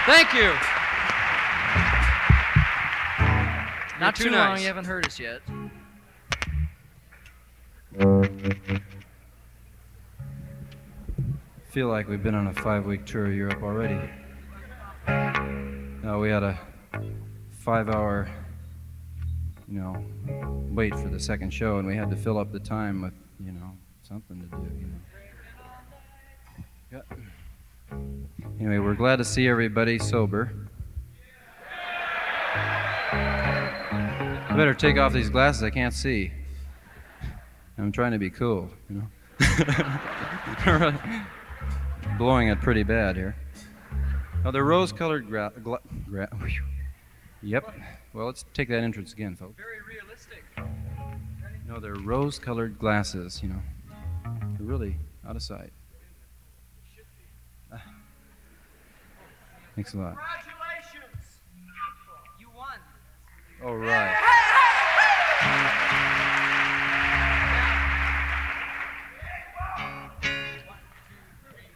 Thank you. Not too too long, nice. you haven't heard us yet. Feel like we've been on a 5-week tour of Europe already. We had a 5-hour, wait for the second show, and we had to fill up the time with, something to do, Yeah. Anyway, we're glad to see everybody sober. I better take off these glasses, I can't see. I'm trying to be cool, Blowing it pretty bad here. Oh, they're rose-colored Yep. Well, let's take that entrance again, folks. Very realistic. No, they're rose-colored glasses, They're really out of sight. Thanks a lot.